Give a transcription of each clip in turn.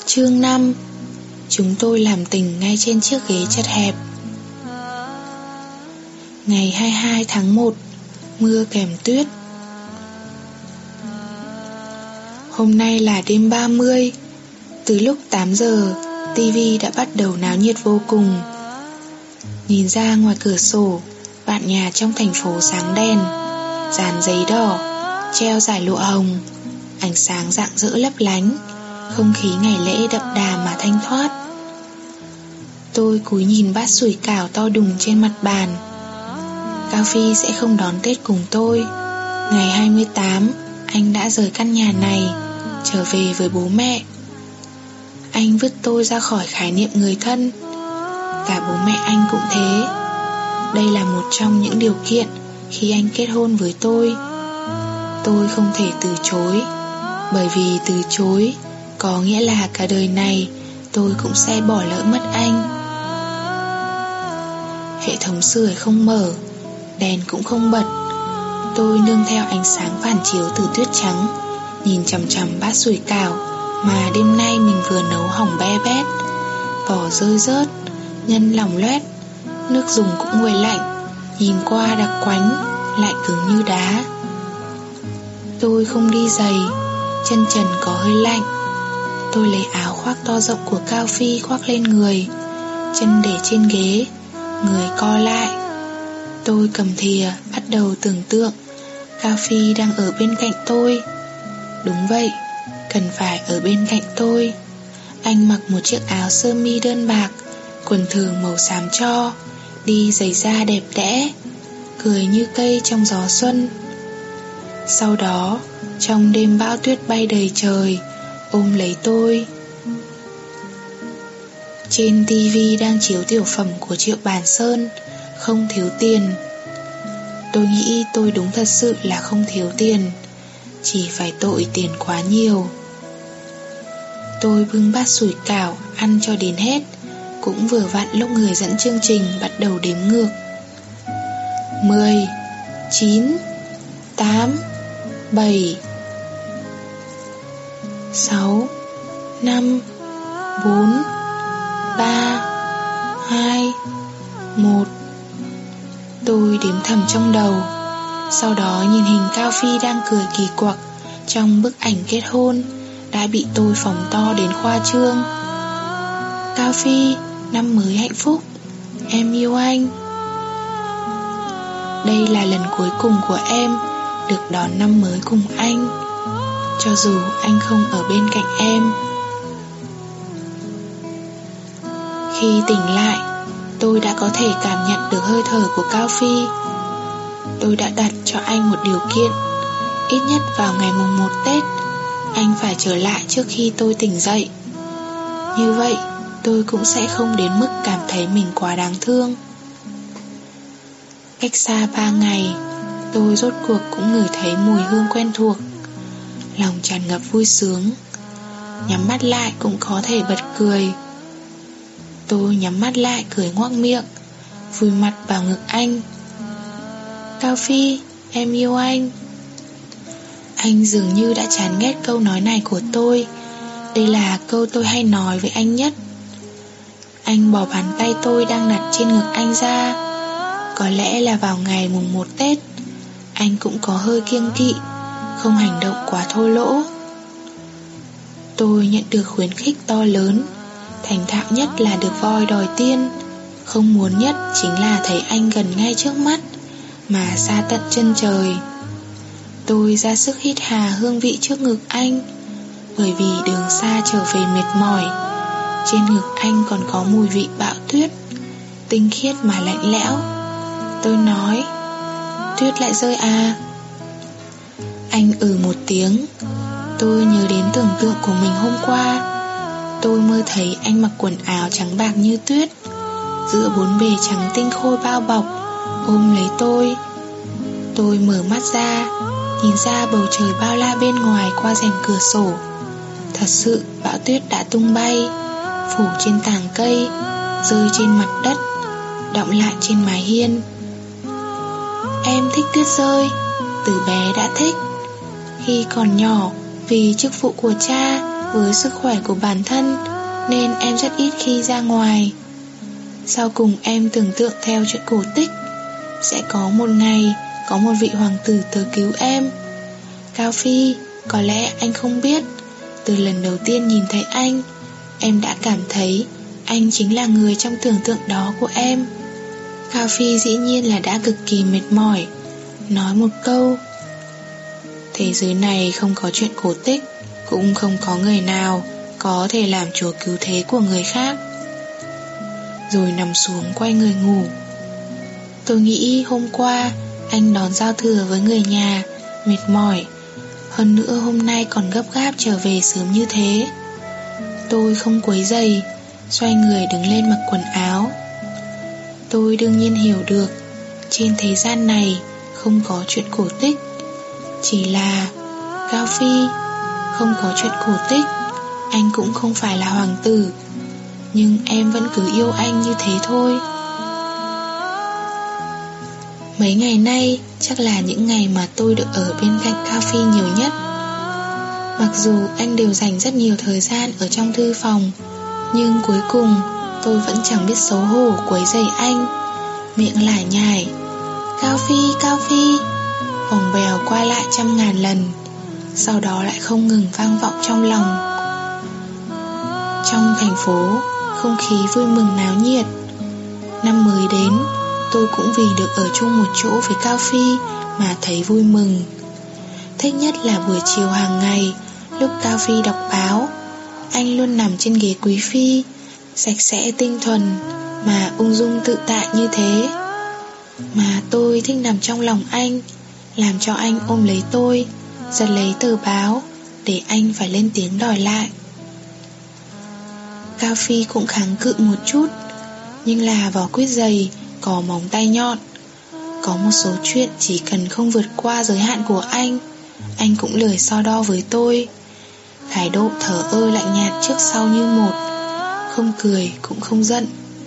Chương 5. Chúng tôi làm tình ngay trên chiếc ghế chật hẹp. Ngày 22 tháng 1, mưa kèm tuyết. Hôm nay là đêm 30. Từ lúc 8 giờ, TV đã bắt đầu náo nhiệt vô cùng. Nhìn ra ngoài cửa sổ, bạn nhà trong thành phố sáng đèn, dàn giấy đỏ, treo dải lụa hồng, ánh sáng rạng rỡ lấp lánh. Không khí ngày lễ đậm đà mà thanh thoát. Tôi cúi nhìn bát sủi cảo to đùng trên mặt bàn. Cao Phi sẽ không đón Tết cùng tôi. Ngày 28, anh đã rời căn nhà này, trở về với bố mẹ. Anh vứt tôi ra khỏi khái niệm người thân. Cả bố mẹ anh cũng thế. Đây là một trong những điều kiện khi anh kết hôn với tôi. Tôi không thể từ chối, bởi vì từ chối có nghĩa là cả đời này tôi cũng sẽ bỏ lỡ mất anh. Hệ thống sưởi không mở, đèn cũng không bật. Tôi nương theo ánh sáng phản chiếu từ tuyết trắng, nhìn chằm chằm bát sủi cảo mà đêm nay mình vừa nấu hỏng be bét. Vỏ rơi rớt, nhân lỏng loét, nước dùng cũng nguội lạnh, nhìn qua đặc quánh, lại cứng như đá. Tôi không đi giày, chân trần có hơi lạnh. Tôi lấy áo khoác to rộng của Cao Phi khoác lên người, chân để trên ghế, người co lại. Tôi cầm thìa bắt đầu tưởng tượng Cao Phi đang ở bên cạnh tôi. Đúng vậy, cần phải ở bên cạnh tôi. Anh mặc một chiếc áo sơ mi đơn bạc, quần thường màu xám tro, đi giày da đẹp đẽ, cười như cây trong gió xuân. Sau đó, trong đêm bão tuyết bay đầy trời, ôm lấy tôi. Trên TV đang chiếu tiểu phẩm của Triệu Bản Sơn, Không Thiếu Tiền. Tôi nghĩ tôi đúng thật sự là không thiếu tiền, chỉ phải tội tiền quá nhiều. Tôi bưng bát sủi cảo ăn cho đến hết, cũng vừa vặn lúc người dẫn chương trình bắt đầu đếm ngược. 10, 9, 8, 7, 6, 5, 4, 3, 2, 1. Tôi đếm thầm trong đầu. Sau đó nhìn hình Cao Phi đang cười kỳ quặc trong bức ảnh kết hôn đã bị tôi phóng to đến khoa trương. Cao Phi, năm mới hạnh phúc, em yêu anh. Đây là lần cuối cùng của em được đón năm mới cùng anh, cho dù anh không ở bên cạnh em. Khi tỉnh lại, tôi đã có thể cảm nhận được hơi thở của Cao Phi. Tôi đã đặt cho anh một điều kiện, ít nhất vào ngày mùng 1 Tết, anh phải trở lại trước khi tôi tỉnh dậy. Như vậy, tôi cũng sẽ không đến mức cảm thấy mình quá đáng thương. Cách xa 3 ngày, tôi rốt cuộc cũng ngửi thấy mùi hương quen thuộc. Lòng tràn ngập vui sướng. Nhắm mắt lại cũng có thể bật cười. Tôi nhắm mắt lại cười ngoác miệng, vùi mặt vào ngực anh. Cao Phi, em yêu anh. Anh dường như đã chán ghét câu nói này của tôi. Đây là câu tôi hay nói với anh nhất. Anh bỏ bàn tay tôi đang đặt trên ngực anh ra. Có lẽ là vào ngày mùng 1 Tết, anh cũng có hơi kiêng kỵ, không hành động quá thô lỗ. Tôi nhận được khuyến khích to lớn. Thành thạo nhất là được voi đòi tiên. Không muốn nhất chính là thấy anh gần ngay trước mắt, mà xa tận chân trời. Tôi ra sức hít hà hương vị trước ngực anh, bởi vì đường xa trở về mệt mỏi. Trên ngực anh còn có mùi vị bão tuyết, tinh khiết mà lạnh lẽo. Tôi nói, tuyết lại rơi à? Anh một tiếng. Tôi nhớ đến tưởng tượng của mình hôm qua. Tôi mơ thấy anh mặc quần áo trắng bạc như tuyết, giữa bốn bề trắng tinh khôi bao bọc, ôm lấy tôi. Tôi mở mắt ra, nhìn ra bầu trời bao la bên ngoài qua rèm cửa sổ. Thật sự bão tuyết đã tung bay, phủ trên tàng cây, rơi trên mặt đất, đọng lại trên mái hiên. Em thích tuyết rơi, từ bé đã thích. Khi còn nhỏ, vì chức vụ của cha với sức khỏe của bản thân nên em rất ít khi ra ngoài. Sau cùng em tưởng tượng theo chuyện cổ tích, sẽ có một ngày có một vị hoàng tử tới cứu em. Cao Phi, có lẽ anh không biết, từ lần đầu tiên nhìn thấy anh, em đã cảm thấy anh chính là người trong tưởng tượng đó của em. Cao Phi dĩ nhiên là đã cực kỳ mệt mỏi, nói một câu: thế giới này không có chuyện cổ tích, cũng không có người nào có thể làm chúa cứu thế của người khác. Rồi nằm xuống quay người ngủ. Tôi nghĩ hôm qua anh đón giao thừa với người nhà, mệt mỏi, hơn nữa hôm nay còn gấp gáp trở về sớm như thế. Tôi không quấy rầy, xoay người đứng lên mặc quần áo. Tôi đương nhiên hiểu được, trên thế gian này không có chuyện cổ tích. Chỉ là Cao Phi, không có chuyện cổ tích, anh cũng không phải là hoàng tử, nhưng em vẫn cứ yêu anh như thế thôi. Mấy ngày nay chắc là những ngày mà tôi được ở bên cạnh Cao Phi nhiều nhất. Mặc dù anh đều dành rất nhiều thời gian ở trong thư phòng, nhưng cuối cùng tôi vẫn chẳng biết xấu hổ quấy rầy anh, miệng lải nhải: Cao Phi, Cao Phi, vòng vèo qua lại trăm ngàn lần, sau đó lại không ngừng vang vọng trong lòng. Trong thành phố, không khí vui mừng náo nhiệt. Năm mới đến, tôi cũng vì được ở chung một chỗ với Cao Phi mà thấy vui mừng. Thích nhất là buổi chiều hàng ngày, lúc Cao Phi đọc báo, anh luôn nằm trên ghế quý phi, sạch sẽ tinh thuần mà ung dung tự tại như thế. Mà tôi thích nằm trong lòng anh, làm cho anh ôm lấy tôi, giật lấy tờ báo để anh phải lên tiếng đòi lại. Cao Phi cũng kháng cự một chút, nhưng là vỏ quýt dày, có móng tay nhọn. Có một số chuyện chỉ cần không vượt qua giới hạn của anh cũng lười so đo với tôi. Thái độ thờ ơ lạnh nhạt trước sau như một, không cười cũng không giận.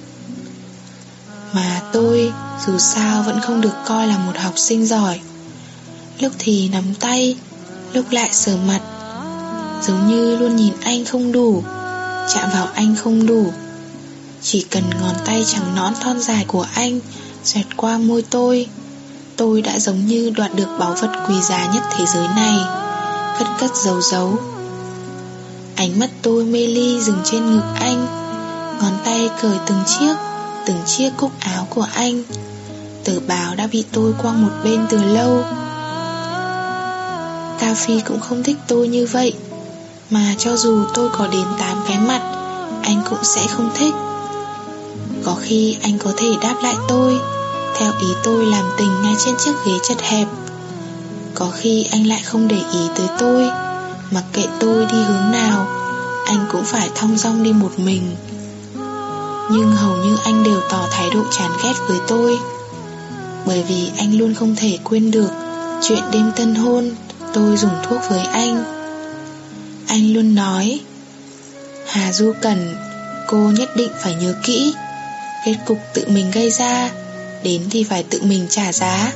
Mà tôi dù sao vẫn không được coi là một học sinh giỏi. Lúc thì nắm tay, lúc lại sờ mặt, giống như luôn nhìn anh không đủ, chạm vào anh không đủ. Chỉ cần ngón tay trắng nõn thon dài của anh xoẹt qua môi tôi đã giống như đoạt được báu vật quý giá nhất thế giới này, cất giấu. Ánh mắt tôi mê ly dừng trên ngực anh, ngón tay cởi từng chiếc cúc áo của anh. Tờ báo đã bị tôi quăng một bên từ lâu. Cao Phi cũng không thích tôi như vậy, mà cho dù tôi có đến 8 cái mặt, anh cũng sẽ không thích. Có khi anh có thể đáp lại tôi theo ý tôi làm tình ngay trên chiếc ghế chật hẹp. Có khi anh lại không để ý tới tôi, mặc kệ tôi đi hướng nào, anh cũng phải thong dong đi một mình. Nhưng hầu như anh đều tỏ thái độ chán ghét với tôi, bởi vì anh luôn không thể quên được chuyện đêm tân hôn tôi dùng thuốc với anh. Anh luôn nói: Hà Du Cẩn, cô nhất định phải nhớ kỹ, kết cục tự mình gây ra, đến thì phải tự mình trả giá.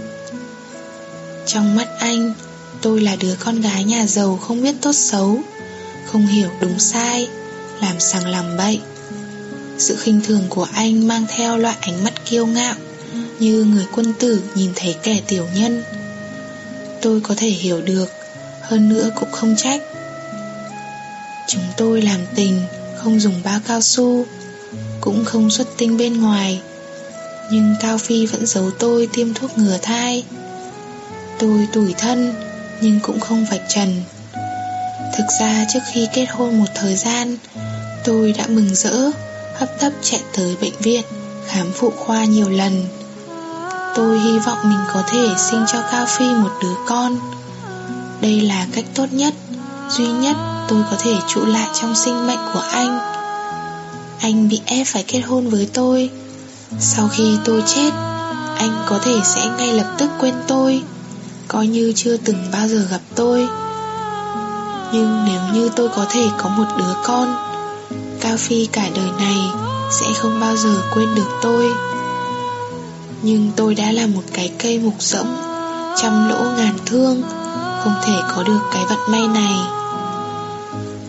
Trong mắt anh, tôi là đứa con gái nhà giàu không biết tốt xấu, không hiểu đúng sai, làm sằng làm bậy. Sự khinh thường của anh mang theo loại ánh mắt kiêu ngạo, như người quân tử nhìn thấy kẻ tiểu nhân. Tôi có thể hiểu được, hơn nữa cũng không trách. Chúng tôi làm tình không dùng bao cao su, cũng không xuất tinh bên ngoài, nhưng Cao Phi vẫn giấu tôi tiêm thuốc ngừa thai. Tôi tủi thân nhưng cũng không vạch trần. Thực ra trước khi kết hôn một thời gian, tôi đã mừng rỡ, hấp tấp chạy tới bệnh viện khám phụ khoa nhiều lần. Tôi hy vọng mình có thể sinh cho Cao Phi một đứa con. Đây là cách tốt nhất, duy nhất tôi có thể trụ lại trong sinh mệnh của anh. Anh bị ép phải kết hôn với tôi. Sau khi tôi chết, anh có thể sẽ ngay lập tức quên tôi, coi như chưa từng bao giờ gặp tôi. Nhưng nếu như tôi có thể có một đứa con, Cao Phi cả đời này sẽ không bao giờ quên được tôi. Nhưng tôi đã là một cái cây mục rỗng, trăm lỗ ngàn thương, không thể có được cái vận may này.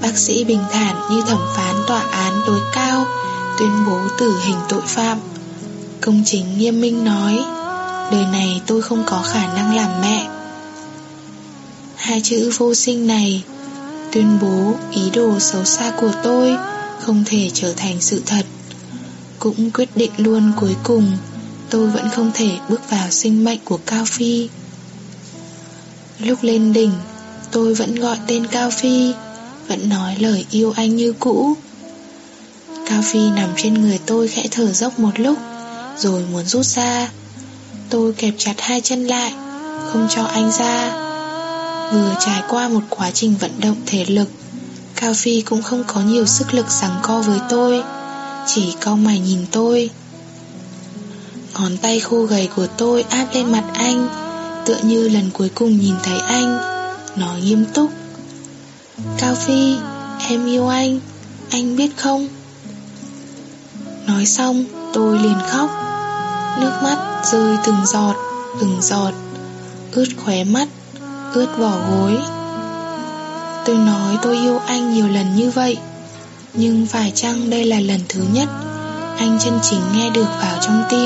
Bác sĩ bình thản như thẩm phán tòa án tối cao tuyên bố tử hình tội phạm. Công chính nghiêm minh nói, đời này tôi không có khả năng làm mẹ. Hai chữ vô sinh này tuyên bố ý đồ xấu xa của tôi không thể trở thành sự thật. Cũng quyết định luôn cuối cùng tôi vẫn không thể bước vào sinh mệnh của Cao Phi. Lúc lên đỉnh, tôi vẫn gọi tên Cao Phi, vẫn nói lời yêu anh như cũ. Cao Phi nằm trên người tôi khẽ thở dốc một lúc, rồi muốn rút ra. Tôi kẹp chặt hai chân lại, không cho anh ra. Vừa trải qua một quá trình vận động thể lực, Cao Phi cũng không có nhiều sức lực giằng co với tôi, chỉ cau mày nhìn tôi. Ngón tay khô gầy của tôi áp lên mặt anh, tựa như lần cuối cùng nhìn thấy anh. Nói nghiêm túc, Cao Phi, em yêu anh biết không? Nói xong tôi liền khóc. Nước mắt rơi từng giọt, ướt khóe mắt, ướt vỏ gối. Tôi nói tôi yêu anh nhiều lần như vậy, nhưng phải chăng đây là lần thứ nhất anh chân chính nghe được vào trong tim?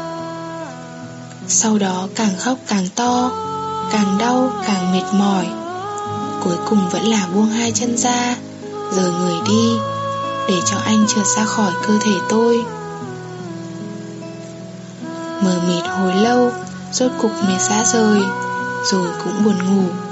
Sau đó càng khóc càng to, càng đau càng mệt mỏi. Cuối cùng vẫn là buông hai chân ra, rời người đi, để cho anh trượt ra khỏi cơ thể tôi. Mờ mịt hồi lâu, rốt cục mệt rã rời, rồi cũng buồn ngủ.